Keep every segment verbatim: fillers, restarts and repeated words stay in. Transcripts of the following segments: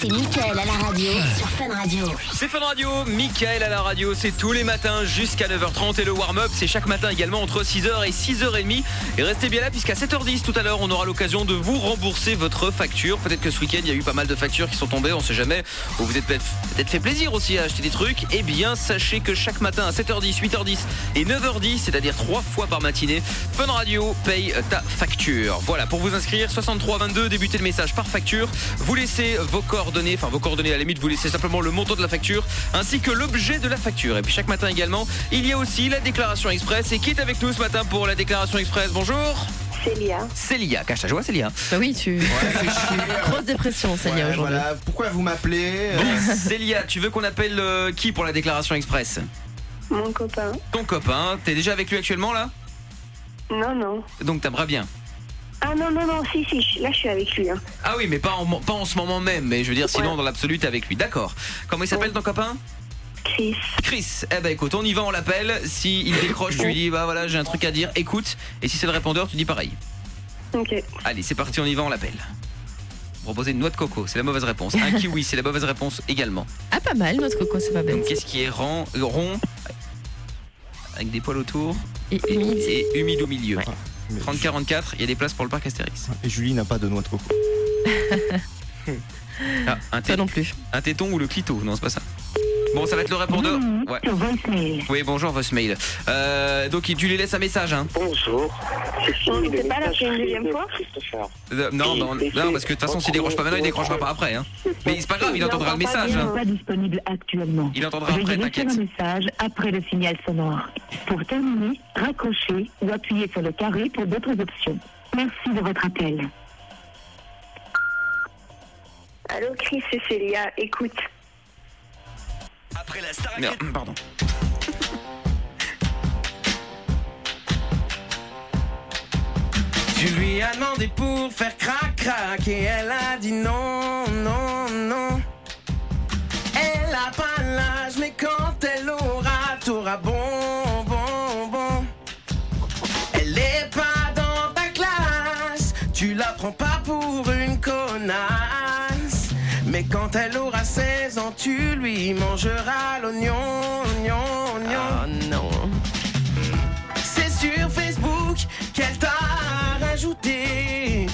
c'est Mickaël à la radio sur Fun Radio. C'est Fun Radio, Mickaël à la radio, c'est tous les matins jusqu'à neuf heures trente et le warm-up c'est chaque matin également entre six heures et six heures trente. Et restez bien là puisqu'à sept heures dix tout à l'heure on aura l'occasion de vous rembourser votre facture. Peut-être que ce week-end il y a eu pas mal de factures qui sont tombées, on sait jamais. Ou vous êtes peut-être, peut-être fait plaisir aussi à acheter des trucs. Eh bien sachez que chaque matin à sept heures dix, huit heures dix et neuf heures dix, c'est-à-dire trois fois par matinée, Fun Radio paye ta facture. Voilà, pour vous inscrire, soixante-trois vingt-deux, débutez le message par facture. Vous laissez vos coordonnées, enfin vos coordonnées à la limite, vous laissez simplement le montant de la facture ainsi que l'objet de la facture. Et puis chaque matin également, il y a aussi la déclaration express. Et qui est avec nous ce matin pour la déclaration express? Bonjour. Célia. Célia, cache ta joie Célia. Bah oui, tu... Ouais, grosse dépression Célia, ouais, aujourd'hui. Voilà, pourquoi vous m'appelez? Bon, Célia, tu veux qu'on appelle euh, qui pour la déclaration express? Mon copain. Ton copain, t'es déjà avec lui actuellement là? Non, non. Donc t'aimerais bien? Ah non, non, non, si, si, là je suis avec lui. Hein. Ah oui, mais pas en, pas en ce moment même, mais je veux dire sinon ouais. Dans l'absolu t'es avec lui, d'accord. Comment il s'appelle ouais. ton copain? Chris. Chris, eh ben écoute, on y va, on l'appelle. Si il décroche, tu lui dis bah voilà, j'ai un truc à dire, écoute. Et si c'est le répondeur, tu dis pareil. Ok. Allez, c'est parti, on y va, on l'appelle. Proposer une noix de coco, c'est la mauvaise réponse. Un kiwi, c'est la mauvaise réponse également. Ah, pas mal, noix de coco, c'est pas bête. Donc qu'est-ce qui est rond, rond avec des poils autour et humide, et humide au milieu. Ouais. trente quarante-quatre, il y a des places pour le parc Astérix. Et Julie n'a pas de noix de coco. Ah, un Toi non plus. Un téton ou le clito? Non, c'est pas ça. Bon, ça va être le répondeur. Ouais. Oui, bonjour, voicemail. Euh, donc, tu lui laisses un message, hein. Bonjour. On n'était pas là, c'est une deuxième fois euh, Non, non, non, parce que de toute façon, s'il décroche pas maintenant, il décrochera pas après, hein. Mais c'est pas grave, il entendra le message. Hein. Pas disponible actuellement. Il entendra après, t'inquiète. Veuillez laisser un message après le signal sonore. Pour terminer, raccrochez ou appuyez sur le carré pour d'autres options. Merci de votre appel. Allô, Chris, c'est Célia, écoute. Après la Star Merde, pardon. Tu lui as demandé pour faire crac crac et elle a dit non, non, non. Elle a pas l'âge mais quand elle aura, t'auras bon, bon, bon. Elle est pas dans ta classe, tu la prends pas pour une connasse. Mais quand elle aura seize ans, tu lui mangeras l'oignon, oignon, oignon. Ah non. C'est sur Facebook qu'elle t'a rajouté.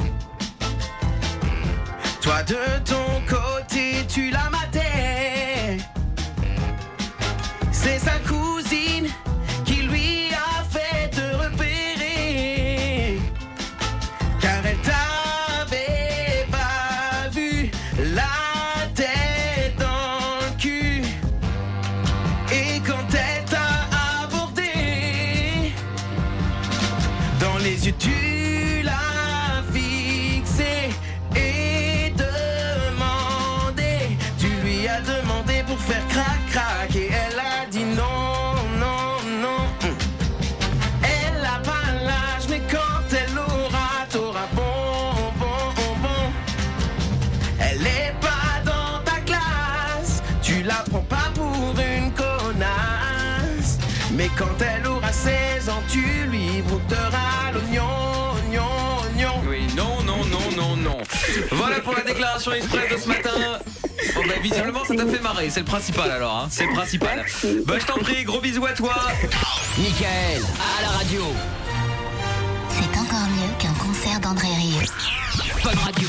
Toi de ton côté, tu l'as maté. C'est sa cousine qui lui a fait te repérer. Car elle t'avait pas vu la tête dans le cul. Et quand elle t'a abordé, dans les yeux tu l'as fixé et demandé. Tu lui as demandé pour faire crac crac et elle a dit non, non, non. Elle a pas l'âge mais quand elle aura, t'auras bon, bon, bon. Elle est pas dans ta classe, tu la prends pas pour une connasse. Mais quand elle aura seize ans, tu lui brouteras l'oignon, oignon, oignon. Oui, non, non, non, non, non. Voilà pour la déclaration express de ce matin. Bon bah visiblement ça t'a fait marrer, c'est le principal alors, hein. C'est le principal. Bah je t'en prie, gros bisous à toi. Mickaël à la radio. C'est encore mieux qu'un concert d'André Rieu. Fun Radio.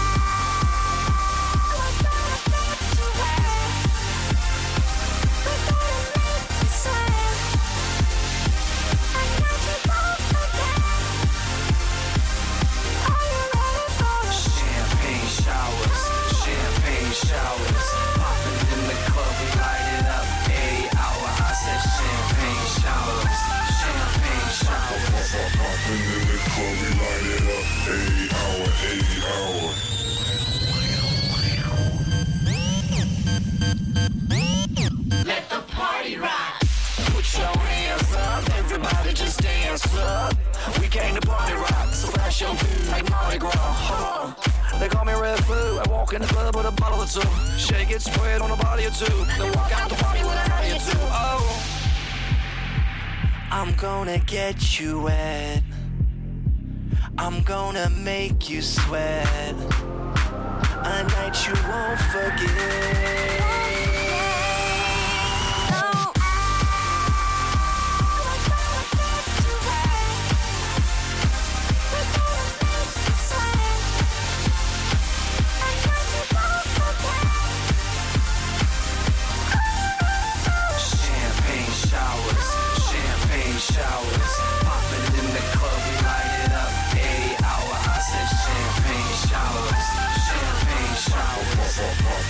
Showers, popping in the club, we light it up. Every hour, I said champagne showers, champagne showers. Popping in the club, we light it up. Every hour, every hour. Let the party rock. Put your hands up, everybody just dance up. We came to party rock, so flash your feet like Mardi Gras. Huh. They call me Red Flu. I walk in the club with a bottle or two. Shake it, spread on a body or two. Then walk out the party with a body or two. Oh, I'm gonna get you wet. I'm gonna make you sweat. A night you won't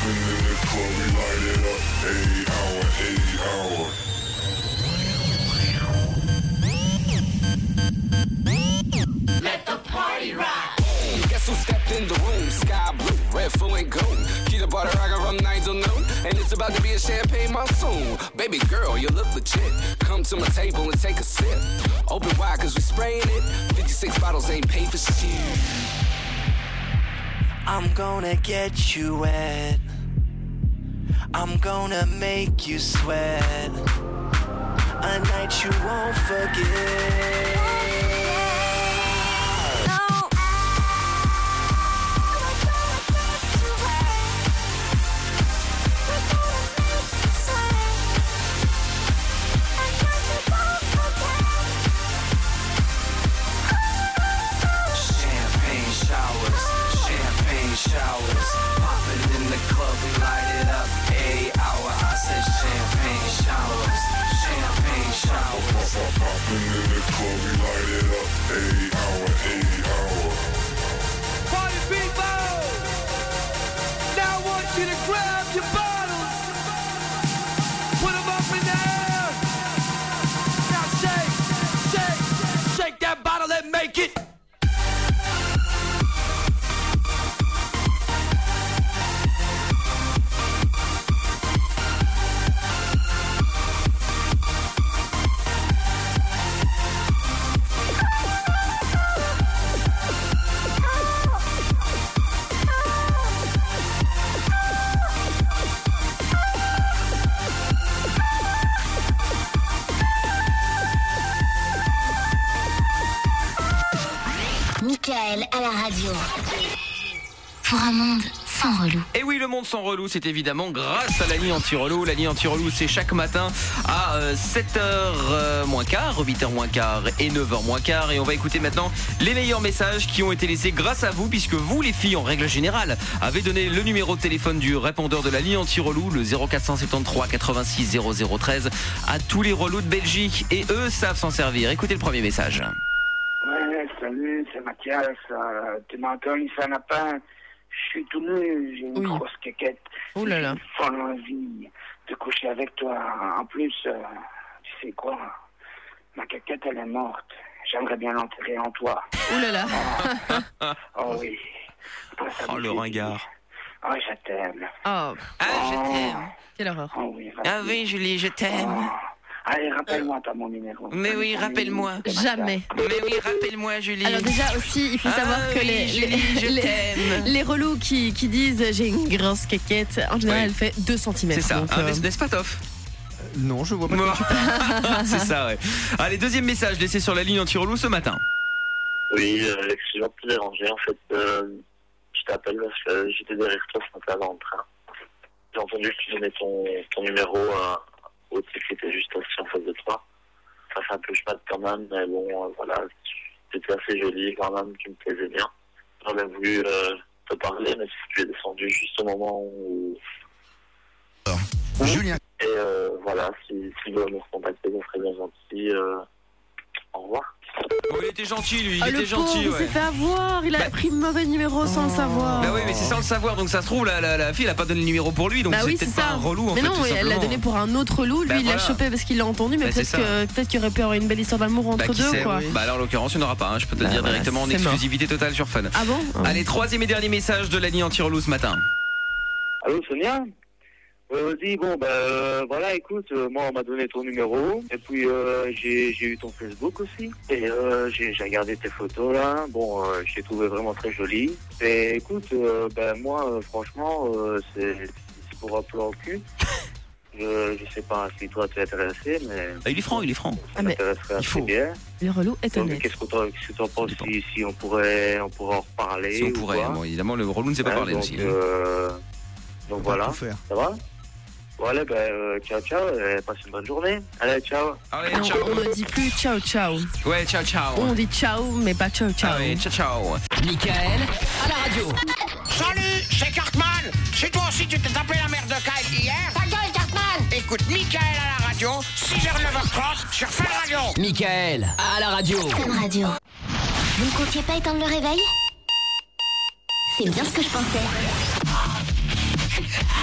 poppin' in the club, we light it up. Eight hour, eight hour. Let the party rock. Guess who stepped in the room? Sky blue, red, full and gold. Keep the butter, I got from nine till noon. And it's about to be a champagne monsoon. Baby girl, you look legit. Come to my table and take a sip. Open wide, cause we spraying it. fifty-six bottles ain't paid for shit. I'm gonna get you wet. I'm gonna make you sweat. A night you won't forget. Showers, popping in the club, we light it up. Eight hour, I said champagne showers, champagne showers. Popping in the club, we light it up. Eight hour, eight hour. Party people, now I want you to grab your bottles, put them up in the air. Now shake, shake, shake that bottle and make it. Michael à la radio. Pour un monde sans relou. Et oui, le monde sans relou, c'est évidemment grâce à la ligne anti-relou. La ligne anti-relou, c'est chaque matin à euh, sept heures moins quart, huit heures moins quart et neuf heures moins quart. Et on va écouter maintenant les meilleurs messages qui ont été laissés grâce à vous, puisque vous, les filles, en règle générale, avez donné le numéro de téléphone du répondeur de la ligne anti-relou, le zéro quatre cent soixante-treize quatre-vingt-six zéro zéro treize, à tous les relous de Belgique. Et eux savent s'en servir. Écoutez le premier message. Ouais, salut, c'est Mathias. Euh, tu m'entends, ça n'a pas. Je suis tout nu, j'ai une Oui. grosse caquette. Oh là là. J'ai folle envie de coucher avec toi. En plus, euh, tu sais quoi? Ma caquette, elle est morte. J'aimerais bien l'enterrer en toi. Ouh là là. Oh oui. Après, ça Oh, me le fait ringard. dire. Oh, je t'aime. Oh, Ah, je t'aime. quelle horreur. Oh oui, Ah vas-y. oui, Julie, je t'aime. Oh. Allez, rappelle-moi, t'as mon numéro. Mais oui, rappelle-moi. Jamais. Mais oui, rappelle-moi, Julie. Alors déjà aussi, il faut Ah savoir que oui, les, Julie, les, je les- t'aime. les relous qui, qui disent j'ai une grosse caquette, en général Oui. elle fait deux centimètres. C'est ça, donc, hein, euh, n'est- n'est-ce pas, Toff? Non, je vois pas. C'est ça, ouais. Allez, deuxième message laissé sur la ligne anti-relou ce matin. Oui, euh, excuse-moi de te déranger. En fait, euh, je t'appelle parce que j'étais derrière toi ce matin dans le train. J'ai entendu que tu donnais ton, ton numéro à, au type qui était juste assis en face de toi. Ça fait un peu schmat quand même, mais bon, euh, voilà, tu étais assez jolie quand même, tu me plaisais bien. J'aurais voulu euh, te parler, mais tu es descendu juste au moment où... Julien. Et euh, voilà, si, si vous voulez me recontacter, ça serait bien gentil. Euh, au revoir. Oh, il était gentil, lui, il Ah, était le pauvre, gentil, il ouais. s'est fait avoir, il a Bah- pris le mauvais numéro sans le savoir. Bah oui, mais c'est sans le savoir, donc ça se trouve, la, la, la fille, elle a pas donné le numéro pour lui, donc Bah c'est oui, c'est peut-être pas ça. un relou, en mais fait, non, tout elle l'a simplement. donné pour un autre relou. Lui, Bah il l'a voilà. chopé parce qu'il l'a entendu, mais Bah, peut-être c'est que peut-être qu'il aurait pu avoir une belle histoire d'amour entre Bah, qui deux, sait, quoi. oui. Bah là, en l'occurrence, il n'y en aura pas, hein, je peux te le Bah dire voilà, directement en c'est mort. exclusivité totale sur Fun. Ah bon? Allez, troisième et dernier message de la ligne anti-relou ce matin. Allô, Sonia? Euh, vas-y, bon, ben euh, voilà, écoute, euh, moi on m'a donné ton numéro, et puis euh, j'ai j'ai eu ton Facebook aussi, et euh, j'ai j'ai regardé tes photos là, bon, euh, je t'ai trouvé vraiment très jolie, et écoute, euh, ben moi, euh, franchement, euh, c'est c'est pour un plan cul. Je, je sais pas si toi tu es intéressé, mais... Ah, il est franc, il est franc. Ça Ah, mais m'intéresserait il assez faut. bien. le relou est Donc, honnête. qu'est-ce que t'en qu'est-ce que t'en penses si, si on pourrait on pourrait en reparler Si on ou pourrait, quoi? bon, évidemment, le relou ne sait pas Hein, parler donc, aussi. euh, donc voilà, Tout faire. ça va? Voilà, ben euh, ciao ciao, et passe une bonne journée. Allez, ciao. Allez, Non, ciao. on ne dit plus ciao ciao. Ouais, ciao, ciao. On dit ciao, mais pas ciao ciao. Ah ouais, ciao, ciao. Michael à la radio. Salut, c'est Cartman. Si toi aussi tu t'es tapé la merde de Kyle hier, Ta gueule, Cartman. écoute Michael à la radio, six heures neuf heures trente sur Fun Radio. Michael à la radio. Fun Radio. Vous ne comptiez pas éteindre le réveil? C'est bien ce que je pensais.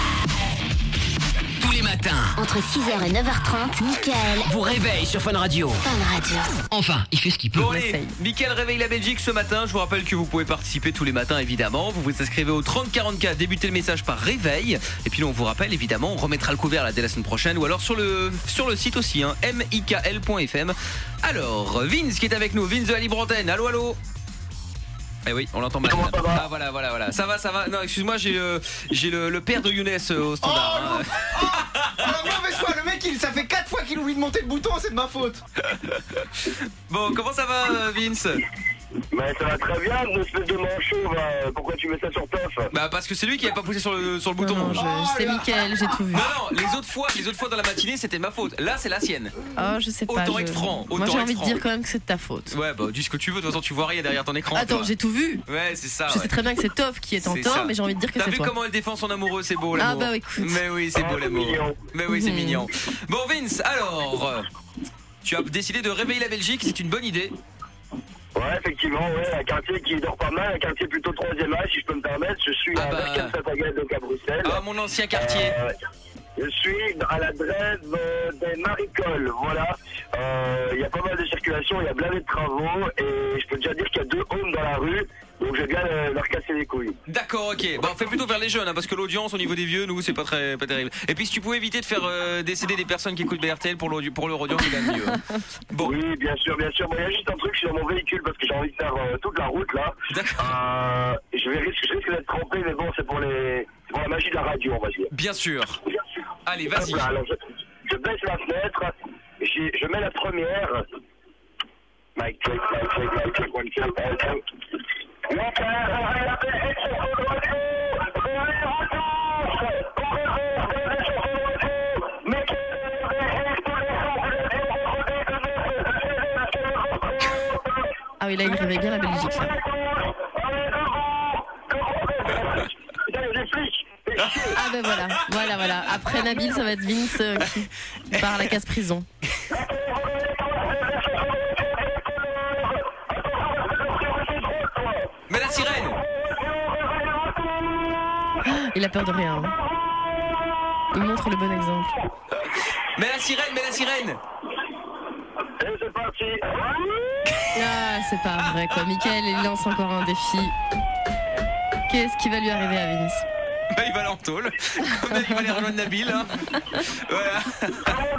matin. Entre six heures et neuf heures trente, Mickaël vous réveille sur Fun Radio. Fun Radio. Enfin, il fait ce qu'il peut. Bon allez, Mickaël réveille la Belgique ce matin. Je vous rappelle que vous pouvez participer tous les matins évidemment. Vous vous inscrivez au trente quarante-quatre, débutez le message par réveil. Et puis là, on vous rappelle évidemment, on remettra le couvert là dès la semaine prochaine ou alors sur le, sur le site aussi, hein, mikl point f m. Alors, Vince qui est avec nous, Vince de la Libre Antenne. Allô, allô. Eh oui, on l'entend mal. Ah voilà, voilà, voilà. Ça va, ça va. Non, excuse-moi, j'ai le, j'ai le, le père de Younes euh, au standard. Oh, hein. oh, oh, mauvaise foi, le mec, il, ça fait quatre fois qu'il oublie de monter le bouton, c'est de ma faute. Bon, comment ça va, Vince? Bah ça va très bien, une espèce de manchot, bah, pourquoi tu mets ça sur Toff? Bah parce que c'est lui qui avait pas poussé sur le, sur le bouton. Non, non, je, oh, c'est Mickaël, j'ai tout vu. Non, non, les autres fois, les autres fois dans la matinée, c'était ma faute. Là, c'est la sienne. Oh, je sais pas. Autant je... être franc. Moi, j'ai envie de dire quand même que c'est de ta faute. Ouais, bah dis ce que tu veux, de toute façon, tu vois rien derrière ton écran. Attends, toi. j'ai tout vu. Ouais, c'est ça. Je ouais. sais très bien que c'est Toff qui est en C'est tort, ça. mais j'ai envie de dire que T'as c'est vu toi. comment elle défend son amoureux, c'est beau l'amour. Ah bah écoute. Mais oui, c'est Oh, beau l'amour. mignon. Mais oui, c'est Mmh. mignon. Bon Vince, alors, euh, tu as décidé de réveiller la Belgique, c'est une bonne idée. Ouais, effectivement, ouais, un quartier qui dort pas mal, un quartier plutôt troisième âge, si je peux me permettre. Je suis Ah à bah. Vercaire-Saint-Agathe, donc à Bruxelles. Ah, mon ancien quartier. Euh, je suis à la drève euh, des Maricoles, voilà. Il y a pas mal de circulation, il y a blindé de travaux, et je peux déjà dire qu'il y a deux homes dans la rue, donc je vais bien euh, leur casser les couilles. D'accord, ok. Bon, fais plutôt vers les jeunes, hein, parce que l'audience au niveau des vieux, nous, c'est pas très, pas terrible. Et puis, si tu pouvais éviter de faire euh, décéder des personnes qui écoutent B R T L pour, l'audi- pour leur audience, c'est quand même mieux. Hein. Bon. Oui, bien sûr, bien sûr. Bon, il y a juste un truc, je suis dans mon véhicule parce que j'ai envie de faire euh, toute la route là. D'accord. Euh, je, vais risque, je risque d'être trompé, mais bon, c'est pour, les, c'est pour la magie de la radio, on va dire. Bien sûr. Allez, vas-y. Hop là, alors je, je baisse la fenêtre, et je, je mets la première. Mic check, mic check, mic check, one check, one check. Ah oui, là, il réveille bien la Belgique. Là. Ah ben voilà, voilà, voilà. Après Nabil, ça va être Vince euh, qui part à la casse-prison. Mais la sirène. Il a peur de rien. Hein. Il montre le bon exemple. Mais la sirène, mais la sirène. Et c'est parti. Ah, c'est pas vrai quoi. Mickaël, il lance encore un défi. Qu'est-ce qui va lui arriver à Vince? Bah, il va aller en tôle. Comme il va aller rejoindre Nabil. Hein. Voilà.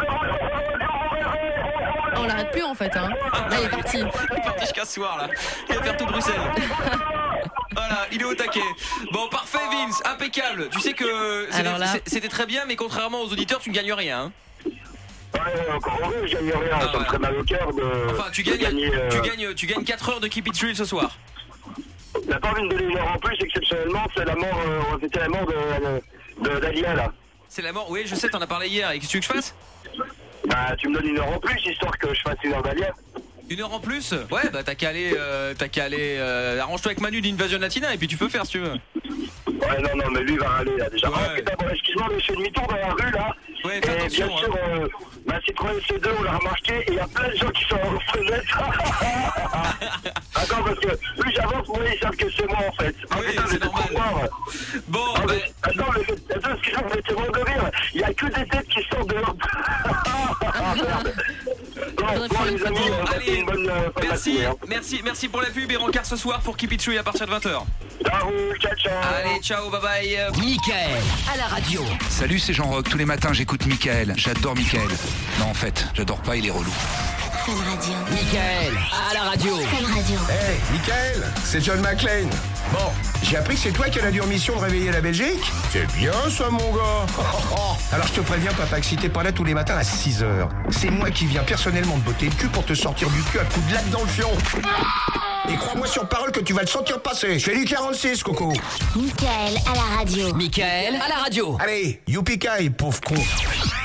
On l'arrête plus en fait. Hein. Là, il est parti. Il est parti jusqu'à ce soir là. Il va faire tout Bruxelles. Voilà, il est au taquet. Bon, parfait Vince, impeccable. Tu sais que c'était, Alors là- c'était très bien, mais contrairement aux auditeurs, tu ne gagnes rien. Hein. Ouais, encore heureux, je gagne rien, Ah, ça me voilà. ferait mal au cœur de. Enfin, tu de gagnes, gagner, euh, tu gagnes, tu gagnes quatre heures de Keep It Real ce soir. T'as pas envie de me donner une heure en plus, exceptionnellement, c'est la mort, euh, c'était la mort de, de, d'Alia là. C'est la mort. Oui, je sais, t'en as parlé hier. Et qu'est-ce que tu veux que je fasse? Bah, tu me donnes une heure en plus, histoire que je fasse une heure d'Alia. Une heure en plus? Ouais, bah t'as qu'à aller, euh, t'as qu'à aller. Euh, arrange-toi avec Manu d'Invasion Latina et puis tu peux faire si tu veux. Ouais, non, non, mais lui il va râler là déjà. Ouais. Ah, putain, bon, excuse-moi, mais je fais demi-tour dans la rue là. Ouais, fais et attention, bien sûr, euh, ma Citroën C deux, on l'a remarqué, et il y a plein de gens qui sont en fenêtre. Attends, parce que plus j'avance, moins ils savent que c'est moi en fait. Ah, Oui, putain, c'est mais normal. trop fort. Bon, Ah, bah, mais, attends, mais, attends, excuse-moi, mais t'es mort de rire. Il y a que des têtes qui sortent dehors. Ah, merde. Bon, bon, les amis, on va allez, faire une bonne euh, fin de merci, matinée, hein. merci, merci pour la pub et rencard ce soir pour Keep It Real à partir de vingt heures. Ça roule, ciao, ciao. Allez, ciao, bye bye. Mickaël à la radio. Salut, c'est Jean-Roch. Tous les matins, j'écoute Mickaël. J'adore Mickaël. Non, en fait, j'adore pas, il est relou. Fun Radio. Mickaël à la radio. Fun Radio. Hey, Mickaël, c'est John McClane. Bon, j'ai appris que c'est toi qui as la dure mission de réveiller la Belgique. C'est bien ça, mon gars. Alors je te préviens, papa, que si t'es pas là tous les matins à six heures, c'est moi qui viens personnellement te botter le cul pour te sortir du cul à coups de latte dans le fion. Et crois-moi sur parole que tu vas le sentir passer. Je fais du quarante-six, Coco. Mickaël à la radio. Mickaël à la radio. Allez, youpi-kai, pauvre con.